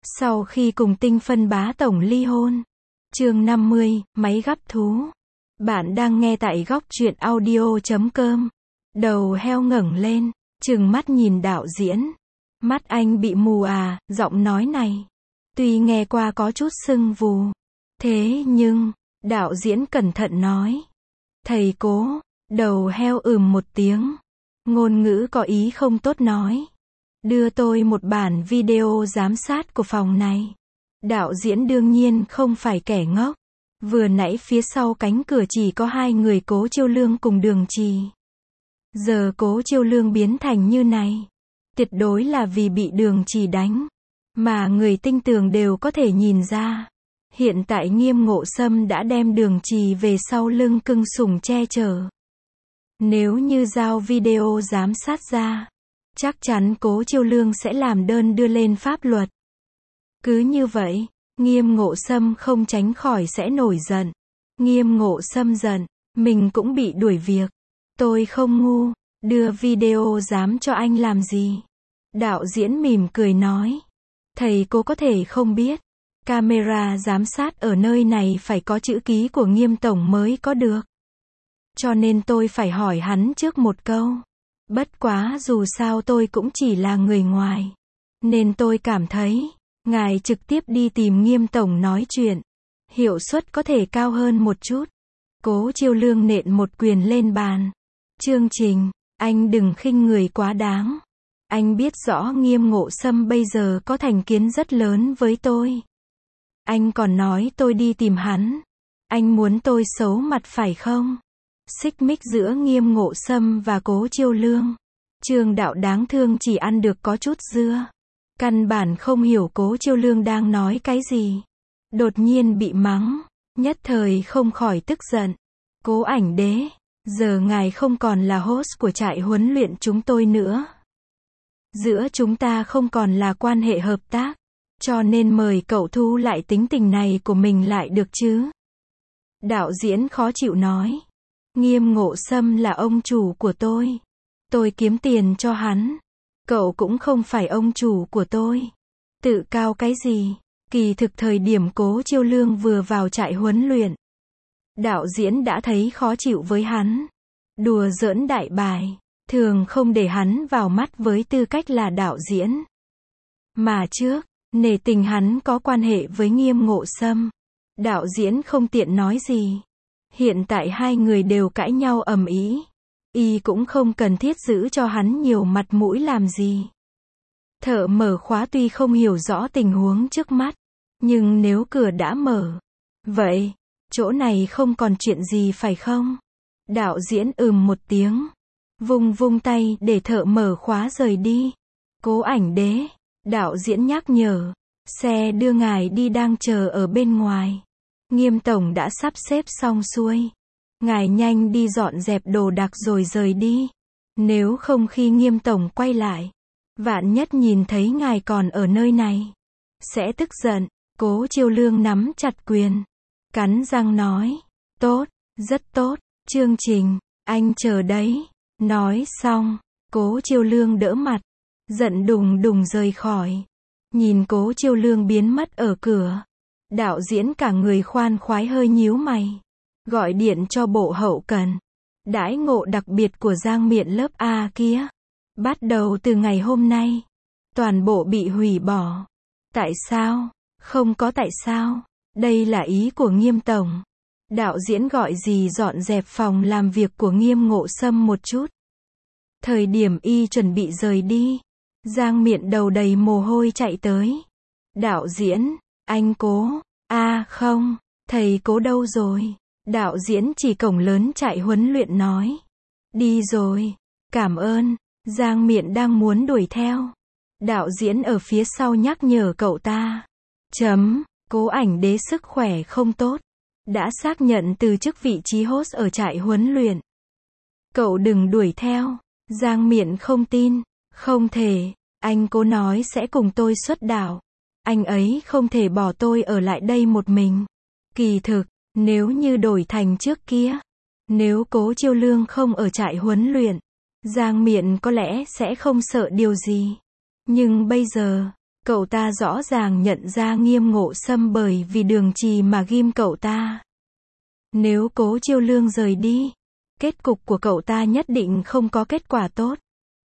Sau khi cùng Tinh Phân bá tổng ly hôn. Chương 50, máy gắp thú. Bạn đang nghe tại góc truyện audio.com. Đầu heo ngẩng lên, trừng mắt nhìn đạo diễn. Mắt anh bị mù à, giọng nói này. Tuy nghe qua có chút sưng vù. Thế nhưng, đạo diễn cẩn thận nói. Thầy cố, đầu heo một tiếng. Ngôn ngữ có ý không tốt nói. Đưa tôi một bản video giám sát của phòng này. Đạo diễn đương nhiên không phải kẻ ngốc. Vừa nãy phía sau cánh cửa chỉ có hai người Cố Chiêu Lương cùng Đường Trì. Giờ Cố Chiêu Lương biến thành như này. Tuyệt đối là vì bị Đường Trì đánh. Mà người tinh tường đều có thể nhìn ra. Hiện tại Nghiêm Ngộ Sâm đã đem Đường Trì về sau lưng cưng sủng che chở. Nếu như giao video giám sát ra, chắc chắn Cố Chiêu Lương sẽ làm đơn đưa lên pháp luật. Cứ như vậy, Nghiêm Ngộ Sâm không tránh khỏi sẽ nổi giận. Nghiêm Ngộ Sâm giận, mình cũng bị đuổi việc. Tôi không ngu, đưa video dám cho anh làm gì? Đạo diễn mỉm cười nói. Thầy cô có thể không biết. Camera giám sát ở nơi này phải có chữ ký của Nghiêm Tổng mới có được. Cho nên tôi phải hỏi hắn trước một câu. Bất quá dù sao tôi cũng chỉ là người ngoài. Nên tôi cảm thấy, ngài trực tiếp đi tìm Nghiêm Tổng nói chuyện. Hiệu suất có thể cao hơn một chút. Cố Chiêu Lương nện một quyền lên bàn. Chương Trình, anh đừng khinh người quá đáng. Anh biết rõ Nghiêm Ngộ Sâm bây giờ có thành kiến rất lớn với tôi. Anh còn nói tôi đi tìm hắn. Anh muốn tôi xấu mặt phải không? Xích mích giữa Nghiêm Ngộ Sâm và Cố Chiêu Lương. Trương Đạo đáng thương chỉ ăn được có chút dưa. Căn bản không hiểu Cố Chiêu Lương đang nói cái gì. Đột nhiên bị mắng, nhất thời không khỏi tức giận. Cố Ảnh Đế, giờ ngài không còn là host của trại huấn luyện chúng tôi nữa. Giữa chúng ta không còn là quan hệ hợp tác. Cho nên mời cậu thu lại tính tình này của mình lại được chứ. Đạo diễn khó chịu nói. Nghiêm Ngộ Sâm là ông chủ của tôi. Tôi kiếm tiền cho hắn. Cậu cũng không phải ông chủ của tôi. Tự cao cái gì? Kỳ thực thời điểm Cố Chiêu Lương vừa vào trại huấn luyện, đạo diễn đã thấy khó chịu với hắn. Đùa giỡn đại bài, thường không để hắn vào mắt với tư cách là đạo diễn. Mà trước, nể tình hắn có quan hệ với Nghiêm Ngộ Sâm, đạo diễn không tiện nói gì. Hiện tại hai người đều cãi nhau ầm ĩ, y cũng không cần thiết giữ cho hắn nhiều mặt mũi làm gì. Thợ mở khóa tuy không hiểu rõ tình huống trước mắt, nhưng nếu cửa đã mở, vậy, chỗ này không còn chuyện gì phải không? Đạo diễn một tiếng, vung vung tay để thợ mở khóa rời đi. Cố Ảnh Đế, đạo diễn nhắc nhở, xe đưa ngài đi đang chờ ở bên ngoài. Nghiêm Tổng đã sắp xếp xong xuôi. Ngài nhanh đi dọn dẹp đồ đạc rồi rời đi. Nếu không khi Nghiêm Tổng quay lại, vạn nhất nhìn thấy ngài còn ở nơi này, sẽ tức giận. Cố Chiêu Lương nắm chặt quyền, cắn răng nói. Tốt, rất tốt, Chương Trình, anh chờ đấy. Nói xong, Cố Chiêu Lương đỡ mặt, giận đùng đùng rời khỏi. Nhìn Cố Chiêu Lương biến mất ở cửa, đạo diễn cả người khoan khoái hơi nhíu mày. Gọi điện cho bộ hậu cần. Đãi ngộ đặc biệt của Giang Miện lớp A kia, bắt đầu từ ngày hôm nay, toàn bộ bị hủy bỏ. Tại sao? Không có tại sao. Đây là ý của Nghiêm Tổng. Đạo diễn gọi gì dọn dẹp phòng làm việc của Nghiêm Ngộ Sâm một chút. Thời điểm y chuẩn bị rời đi, Giang Miện đầu đầy mồ hôi chạy tới. Đạo diễn, anh Cố. Không, thầy Cố đâu rồi? Đạo diễn chỉ cổng lớn trại huấn luyện nói. Đi rồi, cảm ơn. Giang Miện đang muốn đuổi theo. Đạo diễn ở phía sau nhắc nhở cậu ta. Cố Ảnh Đế sức khỏe không tốt. Đã xác nhận từ chức vị trí host ở trại huấn luyện. Cậu đừng đuổi theo. Giang Miện không tin. Không thể, anh Cố nói sẽ cùng tôi xuất đạo. Anh ấy không thể bỏ tôi ở lại đây một mình. Kỳ thực, nếu như đổi thành trước kia, nếu Cố Chiêu Lương không ở trại huấn luyện, Giang Miện có lẽ sẽ không sợ điều gì. Nhưng bây giờ, Cậu ta rõ ràng nhận ra Nghiêm Ngộ Sâm bởi vì Đường Trì mà ghim cậu ta. Nếu Cố Chiêu Lương rời đi, kết cục của cậu ta nhất định không có kết quả tốt.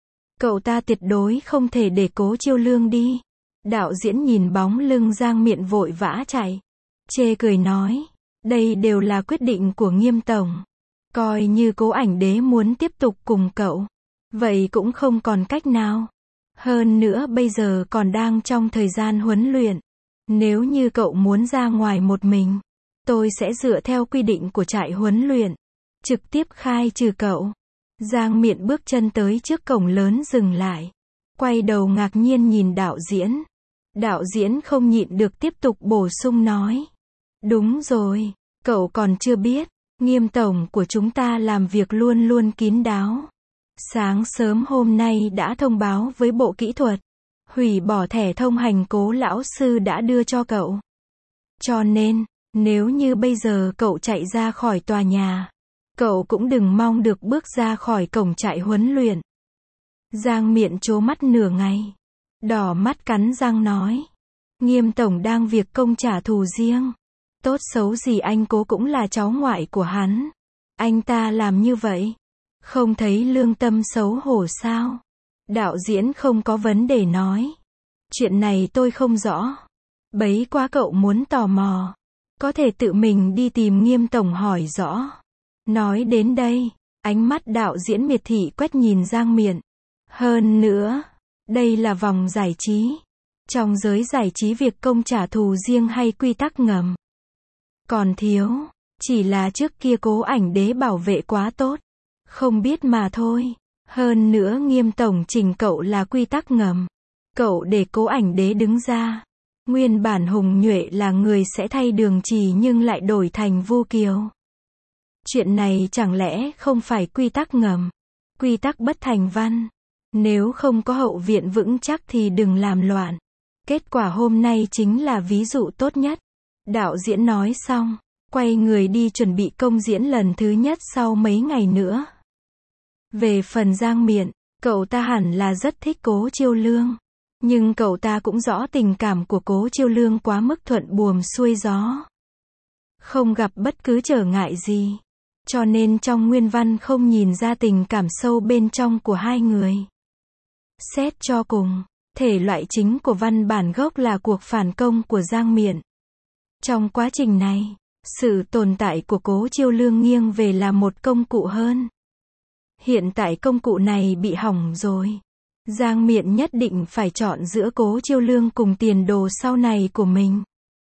Cậu ta tuyệt đối không thể để Cố Chiêu Lương đi. Đạo diễn nhìn bóng lưng Giang Miện vội vã chạy, chê cười nói, đây đều là quyết định của Nghiêm tổng. Coi như Cố Ảnh Đế muốn tiếp tục cùng cậu, vậy cũng không còn cách nào. Hơn nữa bây giờ còn đang trong thời gian huấn luyện. Nếu như cậu muốn ra ngoài một mình, tôi sẽ dựa theo quy định của trại huấn luyện, trực tiếp khai trừ cậu. Giang Miện bước chân tới trước cổng lớn dừng lại, quay đầu ngạc nhiên nhìn đạo diễn. Đạo diễn không nhịn được tiếp tục bổ sung nói. Đúng rồi, cậu còn chưa biết, Nghiêm tổng của chúng ta làm việc luôn luôn kín đáo. Sáng sớm hôm nay đã thông báo với bộ kỹ thuật, hủy bỏ thẻ thông hành Cố lão sư đã đưa cho cậu. Cho nên, nếu như bây giờ cậu chạy ra khỏi tòa nhà, cậu cũng đừng mong được bước ra khỏi cổng trại huấn luyện. Giang Miện trố mắt nửa ngày, đỏ mắt cắn răng nói. Nghiêm tổng đang việc công trả thù riêng. Tốt xấu gì anh Cố cũng là cháu ngoại của hắn. Anh ta làm như vậy, không thấy lương tâm xấu hổ sao? Đạo diễn không có vấn đề nói. Chuyện này tôi không rõ. Bấy quá cậu muốn tò mò, có thể tự mình đi tìm Nghiêm tổng hỏi rõ. Nói đến đây, ánh mắt đạo diễn miệt thị quét nhìn Giang Miện. Hơn nữa, đây là vòng giải trí. Trong giới giải trí việc công trả thù riêng hay quy tắc ngầm còn thiếu, chỉ là trước kia Cố Ảnh Đế bảo vệ quá tốt, không biết mà thôi. Hơn nữa Nghiêm tổng trình cậu là quy tắc ngầm, cậu để Cố Ảnh Đế đứng ra. Nguyên bản Hùng Nhuệ là người sẽ thay Đường Trì nhưng lại đổi thành Vu Kiều. Chuyện này chẳng lẽ không phải quy tắc ngầm, quy tắc bất thành văn. Nếu không có hậu viện vững chắc thì đừng làm loạn. Kết quả hôm nay chính là ví dụ tốt nhất. Đạo diễn nói xong, quay người đi chuẩn bị công diễn lần thứ nhất sau mấy ngày nữa. Về phần Giang Miện, cậu ta hẳn là rất thích Cố Chiêu Lương. Nhưng cậu ta cũng rõ tình cảm của Cố Chiêu Lương quá mức thuận buồm xuôi gió. Không gặp bất cứ trở ngại gì. Cho nên trong nguyên văn không nhìn ra tình cảm sâu bên trong của hai người. Xét cho cùng, thể loại chính của văn bản gốc là cuộc phản công của Giang Miện. Trong quá trình này, sự tồn tại của Cố Chiêu Lương nghiêng về là một công cụ hơn. Hiện tại công cụ này bị hỏng rồi. Giang Miện nhất định phải chọn giữa Cố Chiêu Lương cùng tiền đồ sau này của mình.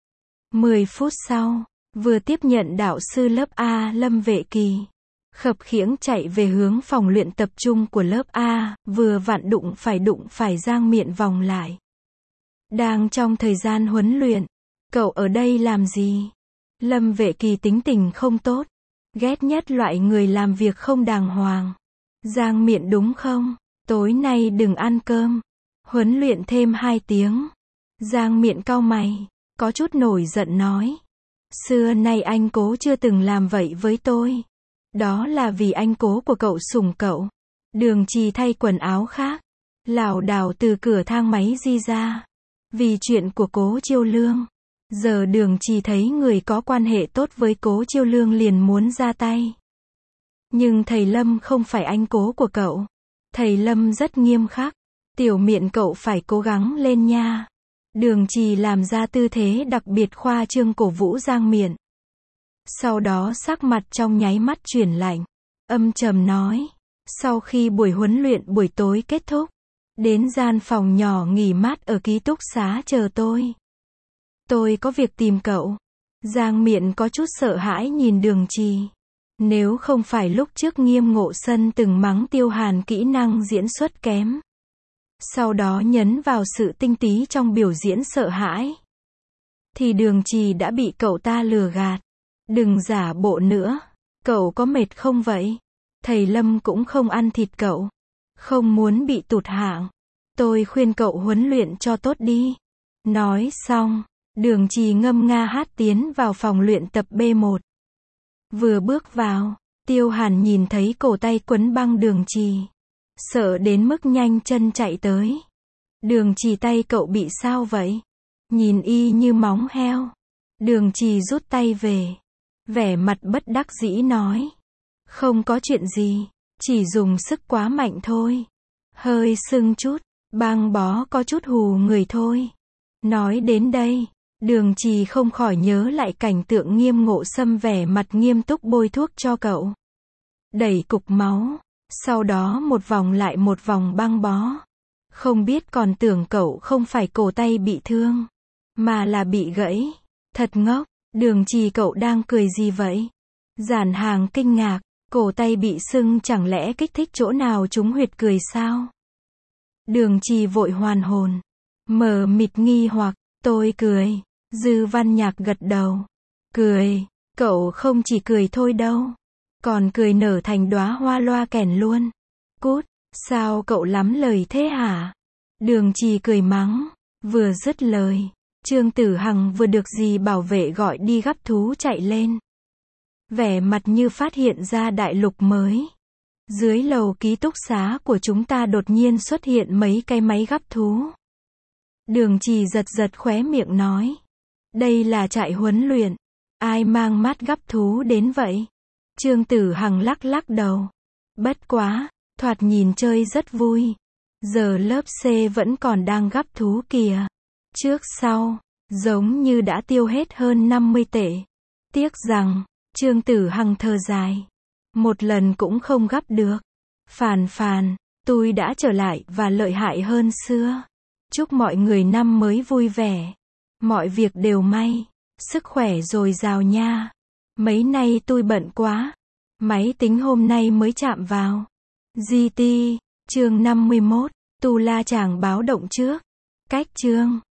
10 phút sau, vừa tiếp nhận đạo sư lớp A Lâm Vệ Kỳ, khập khiễng chạy về hướng phòng luyện tập trung của lớp A, vừa vặn đụng phải Giang Miện vòng lại. Đang trong thời gian huấn luyện, cậu ở đây làm gì? Lâm Vệ Kỳ tính tình không tốt, ghét nhất loại người làm việc không đàng hoàng. Giang Miện đúng không? Tối nay đừng ăn cơm, huấn luyện thêm 2 tiếng. Giang Miện cau mày, có chút nổi giận nói. Xưa nay anh Cố chưa từng làm vậy với tôi. Đó là vì anh Cố của cậu sủng cậu. Đường Trì thay quần áo khác, lảo đảo từ cửa thang máy đi ra. Vì chuyện của Cố Chiêu Lương, giờ Đường Trì thấy người có quan hệ tốt với Cố Chiêu Lương liền muốn ra tay. Nhưng thầy Lâm không phải anh Cố của cậu. Thầy Lâm rất nghiêm khắc. Tiểu Miện cậu phải cố gắng lên nha. Đường Trì làm ra tư thế đặc biệt khoa trương cổ vũ Giang Miện. Sau đó sắc mặt trong nháy mắt chuyển lạnh, âm trầm nói. Sau khi buổi huấn luyện buổi tối kết thúc, đến gian phòng nhỏ nghỉ mát ở ký túc xá chờ tôi. Tôi có việc tìm cậu. Giang Miện có chút sợ hãi nhìn Đường Trì. Nếu không phải lúc trước Nghiêm Ngộ Sân từng mắng Tiêu Hàn kỹ năng diễn xuất kém, sau đó nhấn vào sự tinh tế trong biểu diễn sợ hãi, thì Đường Trì đã bị cậu ta lừa gạt. Đừng giả bộ nữa. Cậu có mệt không vậy? Thầy Lâm cũng không ăn thịt cậu. Không muốn bị tụt hạng. Tôi khuyên cậu huấn luyện cho tốt đi. Nói xong, Đường Trì ngâm nga hát tiến vào phòng luyện tập B1. Vừa bước vào, Tiêu Hàn nhìn thấy cổ tay quấn băng Đường Trì, sợ đến mức nhanh chân chạy tới. Đường Trì tay cậu bị sao vậy? Nhìn y như móng heo. Đường Trì rút tay về. Vẻ mặt bất đắc dĩ nói. Không có chuyện gì. Chỉ dùng sức quá mạnh thôi. Hơi sưng chút. Băng bó có chút hù người thôi. Nói đến đây, Đường Trì không khỏi nhớ lại cảnh tượng Nghiêm Ngộ Sâm vẻ mặt nghiêm túc bôi thuốc cho cậu. Đẩy cục máu. Sau đó một vòng lại một vòng băng bó. Không biết còn tưởng cậu không phải cổ tay bị thương, mà là bị gãy. Thật ngốc, Đường Trì cậu đang cười gì vậy? Giản Hàng kinh ngạc, cổ tay bị sưng chẳng lẽ kích thích chỗ nào trúng huyệt cười sao? Đường Trì vội hoàn hồn, mờ mịt nghi hoặc, tôi cười. Dư Văn Nhạc gật đầu. Cười, cậu không chỉ cười thôi đâu, còn cười nở thành đóa hoa loa kèn luôn. Cút, sao cậu lắm lời thế hả? Đường Trì cười mắng. Vừa dứt lời, Trương Tử Hằng vừa được dì bảo vệ gọi đi gắp thú chạy lên. Vẻ mặt như phát hiện ra đại lục mới. Dưới lầu ký túc xá của chúng ta đột nhiên xuất hiện mấy cái máy gắp thú. Đường Trì giật giật khóe miệng nói. Đây là trại huấn luyện. Ai mang mát gắp thú đến vậy? Trương Tử Hằng lắc lắc đầu. Bất quá, thoạt nhìn chơi rất vui. Giờ lớp C vẫn còn đang gắp thú kìa. Trước sau, giống như đã tiêu hết hơn 50 tệ. Tiếc rằng, Trương Tử Hằng thở dài. Một lần cũng không gắp được. Phàn, tôi đã trở lại và lợi hại hơn xưa. Chúc mọi người năm mới vui vẻ. Mọi việc đều may. Sức khỏe dồi dào nha. Mấy nay tôi bận quá. Máy tính hôm nay mới chạm vào. GT, chương 51, Tu La Chàng báo động trước. Cách chương